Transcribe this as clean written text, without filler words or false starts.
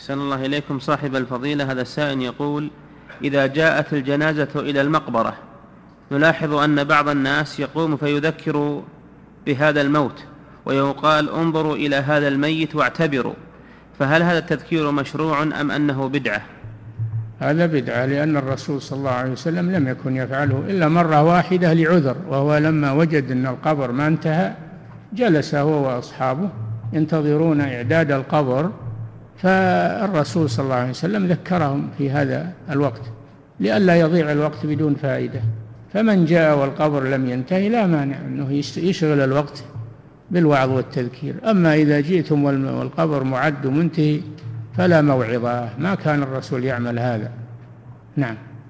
أحسن الله إليكم صاحب الفضيلة. هذا السائل يقول: إذا جاءت الجنازة إلى المقبرة نلاحظ أن بعض الناس يقوم فيذكر بهذا الموت ويقال: انظروا إلى هذا الميت واعتبروا، فهل هذا التذكير مشروع أم أنه بدعة؟ هذا بدعة، لأن الرسول صلى الله عليه وسلم لم يكن يفعله إلا مرة واحدة لعذر، وهو لما وجد أن القبر ما انتهى جلس هو وأصحابه ينتظرون إعداد القبر، فالرسول صلى الله عليه وسلم ذكرهم في هذا الوقت لئلا يضيع الوقت بدون فائدة. فمن جاء والقبر لم ينتهي لا مانع أنه يشغل الوقت بالوعظ والتذكير. أما إذا جئتم والقبر معد منتهي فلا موعظة، ما كان الرسول يعمل هذا. نعم.